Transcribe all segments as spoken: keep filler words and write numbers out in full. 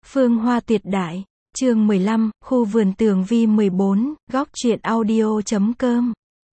Phương Hoa tuyệt đại, chương mười lăm, khu vườn tường vi mười bốn, góc truyện audio chấm com.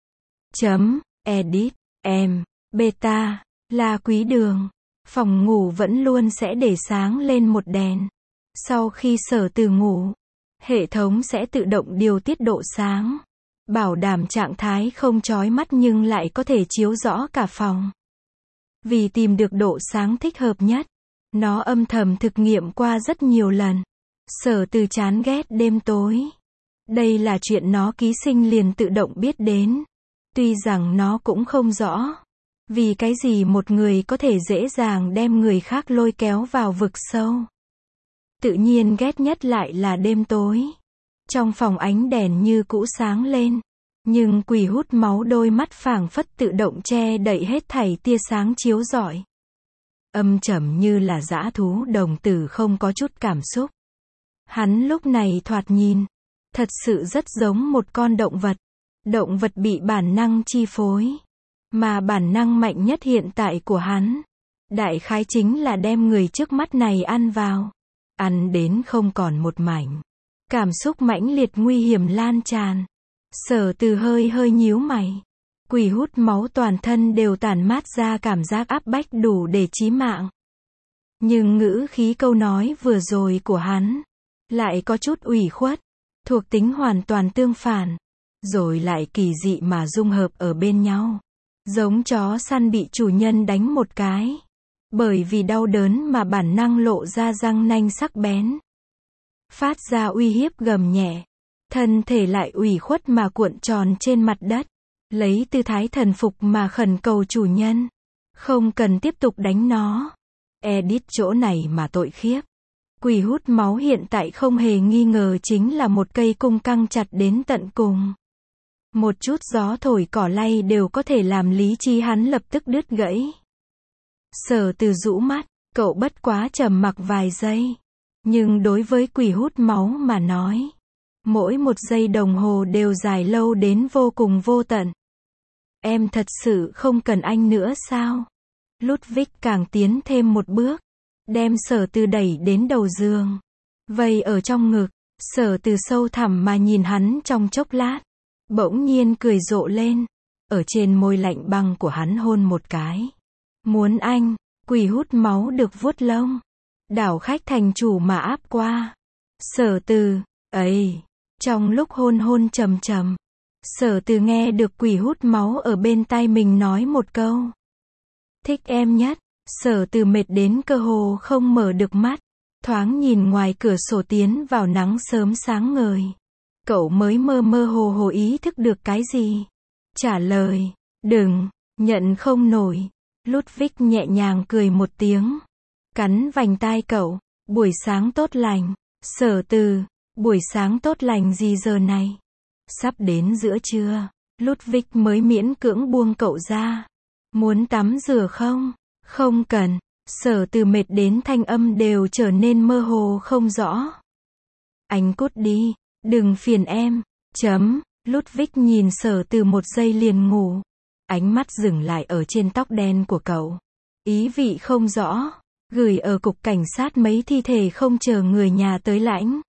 Chấm, edit, em, beta, là Quý Đường. Phòng ngủ vẫn luôn sẽ để sáng lên một đèn. Sau khi Sở Từ ngủ, hệ thống sẽ tự động điều tiết độ sáng, bảo đảm trạng thái không chói mắt nhưng lại có thể chiếu rõ cả phòng. Vì tìm được độ sáng thích hợp nhất, nó âm thầm thực nghiệm qua rất nhiều lần. Sở Từ chán ghét đêm tối. Đây là chuyện nó ký sinh liền tự động biết đến. Tuy rằng nó cũng không rõ vì cái gì một người có thể dễ dàng đem người khác lôi kéo vào vực sâu. Tự nhiên ghét nhất lại là đêm tối. Trong phòng ánh đèn như cũ sáng lên, nhưng quỷ hút máu đôi mắt phảng phất tự động che đậy hết thảy tia sáng chiếu rọi. Âm trầm như là dã thú đồng tử không có chút cảm xúc. Hắn lúc này thoạt nhìn, thật sự rất giống một con động vật. Động vật bị bản năng chi phối. Mà bản năng mạnh nhất hiện tại của hắn, đại khái chính là đem người trước mắt này ăn vào. Ăn đến không còn một mảnh. Cảm xúc mãnh liệt nguy hiểm lan tràn. Sở Từ hơi hơi nhíu mày. Quỷ hút máu toàn thân đều tản mát ra cảm giác áp bách đủ để chí mạng. Nhưng ngữ khí câu nói vừa rồi của hắn lại có chút ủy khuất, thuộc tính hoàn toàn tương phản, rồi lại kỳ dị mà dung hợp ở bên nhau. Giống chó săn bị chủ nhân đánh một cái, bởi vì đau đớn mà bản năng lộ ra răng nanh sắc bén, phát ra uy hiếp gầm nhẹ, thân thể lại ủy khuất mà cuộn tròn trên mặt đất, lấy tư thái thần phục mà khẩn cầu chủ nhân, không cần tiếp tục đánh nó. Edit chỗ này mà tội khiếp. Quỷ hút máu hiện tại không hề nghi ngờ chính là một cây cung căng chặt đến tận cùng. Một chút gió thổi cỏ lay đều có thể làm lý trí hắn lập tức đứt gãy. Sở Từ rũ mắt, cậu bất quá trầm mặc vài giây. Nhưng đối với quỷ hút máu mà nói, mỗi một giây đồng hồ đều dài lâu đến vô cùng vô tận. Em thật sự không cần anh nữa sao? Ludwig càng tiến thêm một bước, đem Sở Từ đẩy đến đầu giường, vây ở trong ngực. Sở Từ sâu thẳm mà nhìn hắn trong chốc lát, bỗng nhiên cười rộ lên, ở trên môi lạnh băng của hắn hôn một cái. Muốn anh. Quỷ hút máu được vuốt lông, đảo khách thành chủ mà áp qua. Sở Từ, ấy. Trong lúc hôn hôn trầm trầm, Sở Từ nghe được quỷ hút máu ở bên tai mình nói một câu. Thích em nhất. Sở Từ mệt đến cơ hồ không mở được mắt, thoáng nhìn ngoài cửa sổ tiến vào nắng sớm sáng ngời. Cậu mới mơ mơ hồ hồ ý thức được cái gì. Trả lời, đừng, nhận không nổi. Ludwig nhẹ nhàng cười một tiếng, cắn vành tai cậu. Buổi sáng tốt lành. Sở Từ, buổi sáng tốt lành gì giờ này? Sắp đến giữa trưa. Ludwig mới miễn cưỡng buông cậu ra. Muốn tắm rửa không? Không cần. Sở Từ mệt đến thanh âm đều trở nên mơ hồ không rõ. Anh cút đi, đừng phiền em. Chấm. Ludwig nhìn Sở Từ một giây liền ngủ. Ánh mắt dừng lại ở trên tóc đen của cậu. Ý vị không rõ. Gửi ở cục cảnh sát mấy thi thể không chờ người nhà tới lãnh,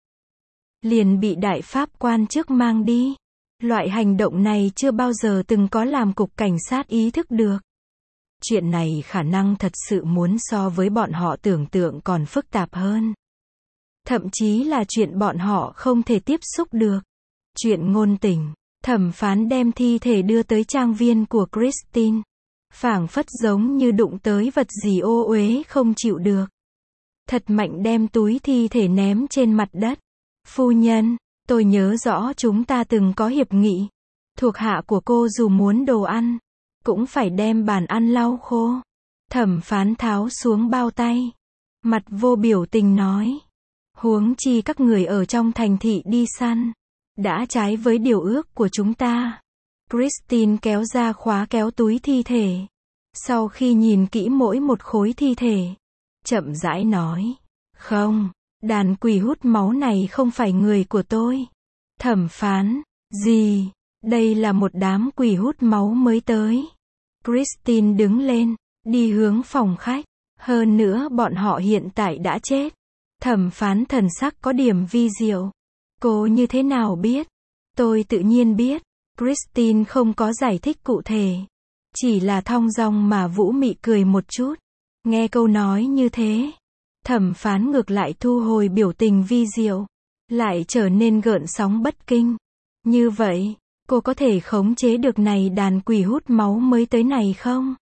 liền bị đại pháp quan trước mang đi. Loại hành động này chưa bao giờ từng có làm cục cảnh sát ý thức được. Chuyện này khả năng thật sự muốn so với bọn họ tưởng tượng còn phức tạp hơn. Thậm chí là chuyện bọn họ không thể tiếp xúc được. Chuyện ngôn tình, thẩm phán đem thi thể đưa tới trang viên của Christine. Phảng phất giống như đụng tới vật gì ô uế không chịu được. Thật mạnh đem túi thi thể ném trên mặt đất. Phu nhân, tôi nhớ rõ chúng ta từng có hiệp nghị. Thuộc hạ của cô dù muốn đồ ăn, cũng phải đem bàn ăn lau khô. Thẩm phán tháo xuống bao tay, mặt vô biểu tình nói. Huống chi các người ở trong thành thị đi săn, đã trái với điều ước của chúng ta. Christine kéo ra khóa kéo túi thi thể. Sau khi nhìn kỹ mỗi một khối thi thể, chậm rãi nói. Không, đàn quỷ hút máu này không phải người của tôi. Thẩm phán, gì? Đây là một đám quỷ hút máu mới tới. Christine đứng lên, đi hướng phòng khách. Hơn nữa bọn họ hiện tại đã chết. Thẩm phán thần sắc có điểm vi diệu. Cô như thế nào biết? Tôi tự nhiên biết. Christine không có giải thích cụ thể. Chỉ là thong dong mà vũ mị cười một chút. Nghe câu nói như thế. Thẩm phán ngược lại thu hồi biểu tình vi diệu. Lại trở nên gợn sóng bất kinh. Như vậy, cô có thể khống chế được này đàn quỷ hút máu mới tới này không?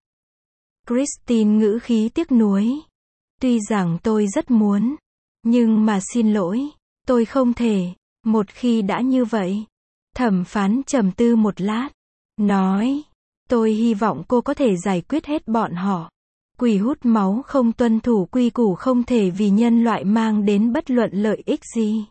Christine ngữ khí tiếc nuối. Tuy rằng tôi rất muốn. Nhưng mà xin lỗi. Tôi không thể. Một khi đã như vậy. Thẩm phán trầm tư một lát. Nói. Tôi hy vọng cô có thể giải quyết hết bọn họ. Quỷ hút máu không tuân thủ quy củ không thể vì nhân loại mang đến bất luận lợi ích gì.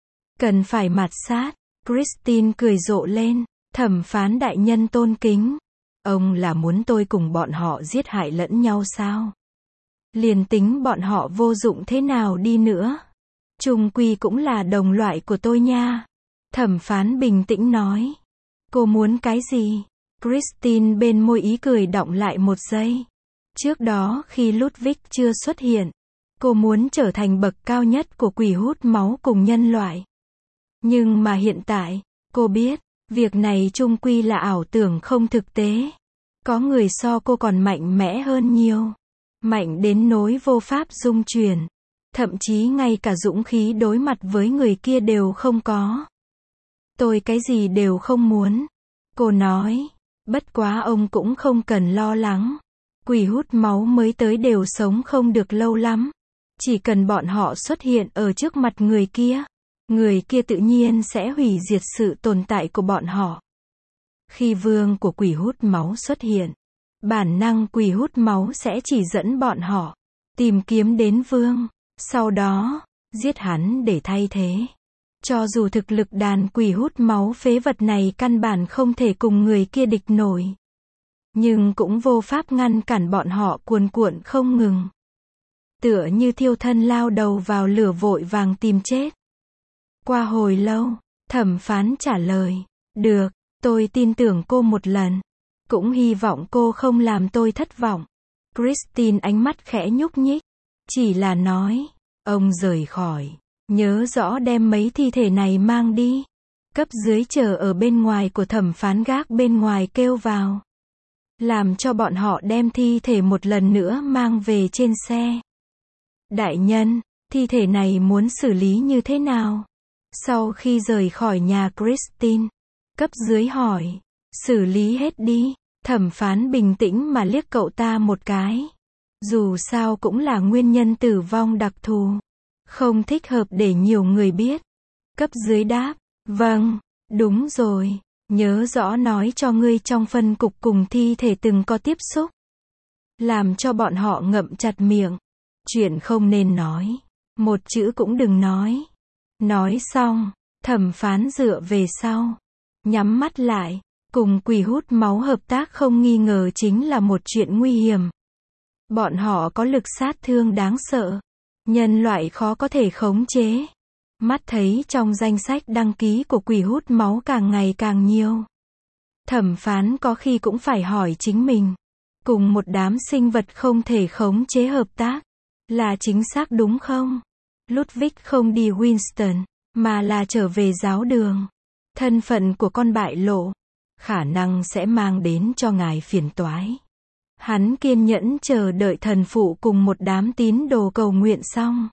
Cần phải mạt sát. Christine cười rộ lên. Thẩm phán đại nhân tôn kính. Ông là muốn tôi cùng bọn họ giết hại lẫn nhau sao? Liền tính bọn họ vô dụng thế nào đi nữa. Chung quy cũng là đồng loại của tôi nha. Thẩm phán bình tĩnh nói. Cô muốn cái gì? Christine bên môi ý cười đọng lại một giây. Trước đó khi Ludwig chưa xuất hiện, cô muốn trở thành bậc cao nhất của quỷ hút máu cùng nhân loại. Nhưng mà hiện tại, cô biết, việc này chung quy là ảo tưởng không thực tế. Có người so cô còn mạnh mẽ hơn nhiều. Mạnh đến nỗi vô pháp dung chuyển. Thậm chí ngay cả dũng khí đối mặt với người kia đều không có. Tôi cái gì đều không muốn. Cô nói. Bất quá ông cũng không cần lo lắng. Quỷ hút máu mới tới đều sống không được lâu lắm. Chỉ cần bọn họ xuất hiện ở trước mặt người kia. Người kia tự nhiên sẽ hủy diệt sự tồn tại của bọn họ. Khi vương của quỷ hút máu xuất hiện, bản năng quỷ hút máu sẽ chỉ dẫn bọn họ tìm kiếm đến vương, sau đó giết hắn để thay thế. Cho dù thực lực đàn quỷ hút máu phế vật này căn bản không thể cùng người kia địch nổi, nhưng cũng vô pháp ngăn cản bọn họ cuồn cuộn không ngừng. Tựa như thiêu thân lao đầu vào lửa vội vàng tìm chết. Qua hồi lâu, thẩm phán trả lời, được, tôi tin tưởng cô một lần. Cũng hy vọng cô không làm tôi thất vọng. Christine ánh mắt khẽ nhúc nhích. Chỉ là nói, ông rời khỏi. Nhớ rõ đem mấy thi thể này mang đi. Cấp dưới chờ ở bên ngoài của thẩm phán gác bên ngoài kêu vào. Làm cho bọn họ đem thi thể một lần nữa mang về trên xe. Đại nhân, thi thể này muốn xử lý như thế nào? Sau khi rời khỏi nhà Christine, cấp dưới hỏi, xử lý hết đi. Thẩm phán bình tĩnh mà liếc cậu ta một cái. Dù sao cũng là nguyên nhân tử vong đặc thù. Không thích hợp để nhiều người biết. Cấp dưới đáp, vâng, đúng rồi. Nhớ rõ nói cho ngươi trong phân cục cùng thi thể từng có tiếp xúc. Làm cho bọn họ ngậm chặt miệng. Chuyện không nên nói. Một chữ cũng đừng nói. Nói xong, thẩm phán dựa về sau. Nhắm mắt lại. Cùng quỷ hút máu hợp tác không nghi ngờ chính là một chuyện nguy hiểm. Bọn họ có lực sát thương đáng sợ. Nhân loại khó có thể khống chế. Mắt thấy trong danh sách đăng ký của quỷ hút máu càng ngày càng nhiều. Thẩm phán có khi cũng phải hỏi chính mình. Cùng một đám sinh vật không thể khống chế hợp tác. Là chính xác đúng không? Ludwig không đi Winston, mà là trở về giáo đường. Thân phận của con bại lộ. Khả năng sẽ mang đến cho ngài phiền toái. Hắn kiên nhẫn chờ đợi thần phụ cùng một đám tín đồ cầu nguyện xong.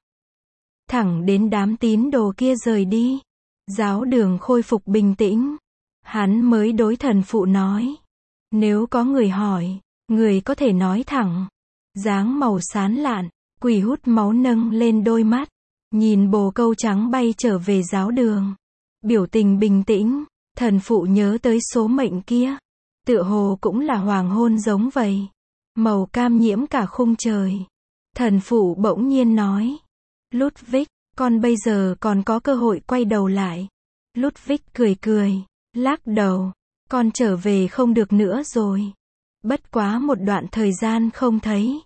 Thẳng đến đám tín đồ kia rời đi. Giáo đường khôi phục bình tĩnh. Hắn mới đối thần phụ nói. Nếu có người hỏi, người có thể nói thẳng. Dáng màu xán lạn, quỷ hút máu nâng lên đôi mắt. Nhìn bồ câu trắng bay trở về giáo đường. Biểu tình bình tĩnh. Thần phụ nhớ tới số mệnh kia. Tựa hồ cũng là hoàng hôn giống vậy. Màu cam nhiễm cả khung trời. Thần phụ bỗng nhiên nói. Ludwig, con bây giờ còn có cơ hội quay đầu lại. Ludwig cười cười. Lắc đầu. Con trở về không được nữa rồi. Bất quá một đoạn thời gian không thấy.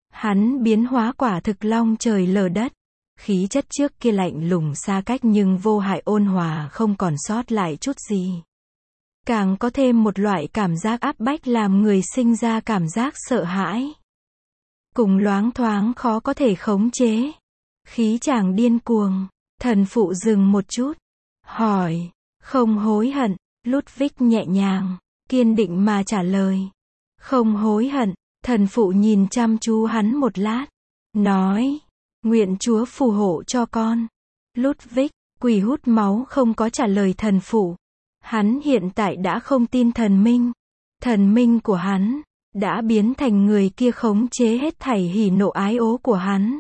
Hắn biến hóa quả thực long trời lở đất. Khí chất trước kia lạnh lùng xa cách nhưng vô hại ôn hòa không còn sót lại chút gì. Càng có thêm một loại cảm giác áp bách làm người sinh ra cảm giác sợ hãi. Cùng loáng thoáng khó có thể khống chế. Khí chàng điên cuồng. Thần phụ dừng một chút. Hỏi. Không hối hận. Ludwig nhẹ nhàng, kiên định mà trả lời. Không hối hận. Thần phụ nhìn chăm chú hắn một lát. Nói. Nguyện Chúa phù hộ cho con. Ludwig, quỷ hút máu không có trả lời thần phụ. Hắn hiện tại đã không tin thần minh. Thần minh của hắn đã biến thành người kia khống chế hết thảy hỉ nộ ái ố của hắn.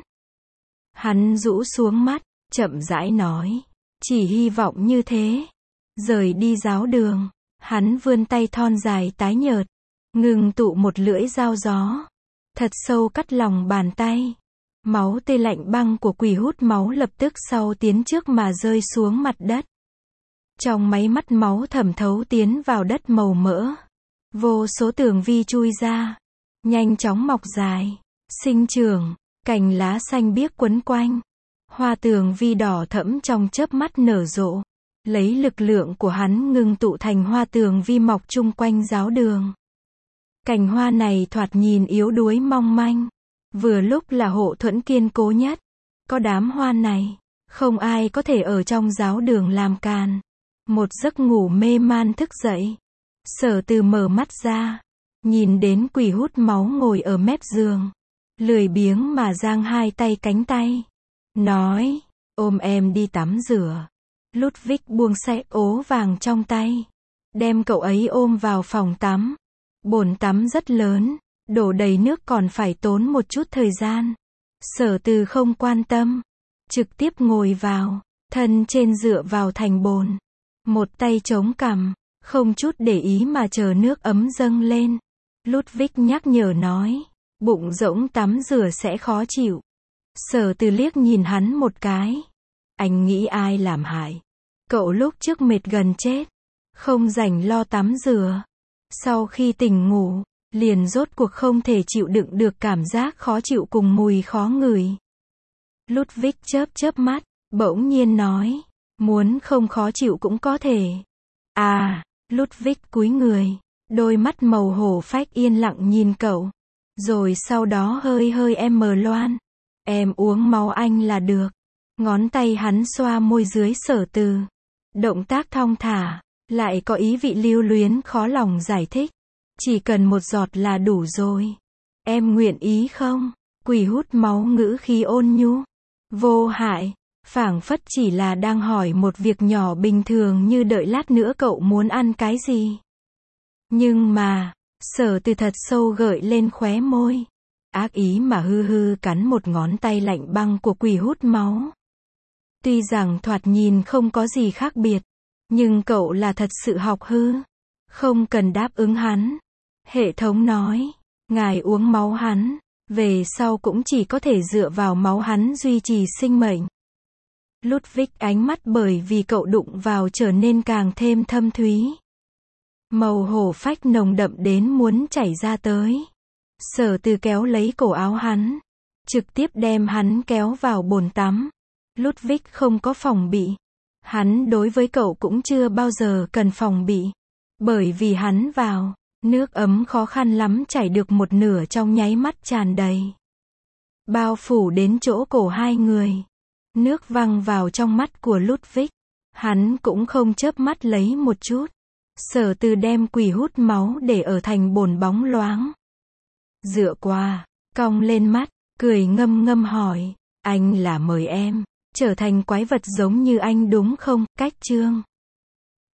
Hắn rũ xuống mắt, chậm rãi nói. Chỉ hy vọng như thế. Rời đi giáo đường. Hắn vươn tay thon dài tái nhợt. Ngừng tụ một lưỡi dao gió. Thật sâu cắt lòng bàn tay. Máu tê lạnh băng của quỷ hút máu lập tức sau tiến trước mà rơi xuống mặt đất. Trong máy mắt máu thẩm thấu tiến vào đất màu mỡ. Vô số tường vi chui ra. Nhanh chóng mọc dài. Sinh trưởng. Cành lá xanh biếc quấn quanh. Hoa tường vi đỏ thẫm trong chớp mắt nở rộ. Lấy lực lượng của hắn ngưng tụ thành hoa tường vi mọc chung quanh giáo đường. Cành hoa này thoạt nhìn yếu đuối mong manh. Vừa lúc là hộ thuẫn kiên cố nhất. Có đám hoa này, không ai có thể ở trong giáo đường làm càn. Một giấc ngủ mê man thức dậy. Sở Từ mở mắt ra. Nhìn đến quỷ hút máu ngồi ở mép giường. Lười biếng mà giang hai tay cánh tay. Nói, ôm em đi tắm rửa. Ludwig buông xe ố vàng trong tay. Đem cậu ấy ôm vào phòng tắm. Bồn tắm rất lớn. Đổ đầy nước còn phải tốn một chút thời gian. Sở Từ không quan tâm. Trực tiếp ngồi vào. Thân trên dựa vào thành bồn. Một tay chống cằm. Không chút để ý mà chờ nước ấm dâng lên. Ludwig nhắc nhở nói. Bụng rỗng tắm rửa sẽ khó chịu. Sở Từ liếc nhìn hắn một cái. Anh nghĩ ai làm hại? Cậu lúc trước mệt gần chết. Không rảnh lo tắm rửa. Sau khi tỉnh ngủ. Liền rốt cuộc không thể chịu đựng được cảm giác khó chịu cùng mùi khó ngửi. Ludwig chớp chớp mắt, bỗng nhiên nói. Muốn không khó chịu cũng có thể. À, Ludwig cúi người. Đôi mắt màu hổ phách yên lặng nhìn cậu. Rồi sau đó hơi hơi em mờ loan. Em uống máu anh là được. Ngón tay hắn xoa môi dưới Sở Từ. Động tác thong thả, lại có ý vị lưu luyến khó lòng giải thích. Chỉ cần một giọt là đủ rồi. Em nguyện ý không? Quỷ hút máu ngữ khí ôn nhu. Vô hại. Phảng phất chỉ là đang hỏi một việc nhỏ bình thường như đợi lát nữa cậu muốn ăn cái gì. Nhưng mà, Sở Từ thật sâu gợi lên khóe môi. Ác ý mà hư hư cắn một ngón tay lạnh băng của quỷ hút máu. Tuy rằng thoạt nhìn không có gì khác biệt. Nhưng cậu là thật sự học hư. Không cần đáp ứng hắn. Hệ thống nói, ngài uống máu hắn, về sau cũng chỉ có thể dựa vào máu hắn duy trì sinh mệnh. Ludwig ánh mắt bởi vì cậu đụng vào trở nên càng thêm thâm thúy. Màu hổ phách nồng đậm đến muốn chảy ra tới. Sở Từ kéo lấy cổ áo hắn, trực tiếp đem hắn kéo vào bồn tắm. Ludwig không có phòng bị. Hắn đối với cậu cũng chưa bao giờ cần phòng bị. Bởi vì hắn vào, nước ấm khó khăn lắm chảy được một nửa trong nháy mắt tràn đầy. Bao phủ đến chỗ cổ hai người. Nước văng vào trong mắt của Ludwig. Hắn cũng không chớp mắt lấy một chút. Sở Từ đem quỷ hút máu để ở thành bồn bóng loáng. Dựa qua, cong lên mắt, cười ngâm ngâm hỏi. Anh là mời em trở thành quái vật giống như anh đúng không? Cách chương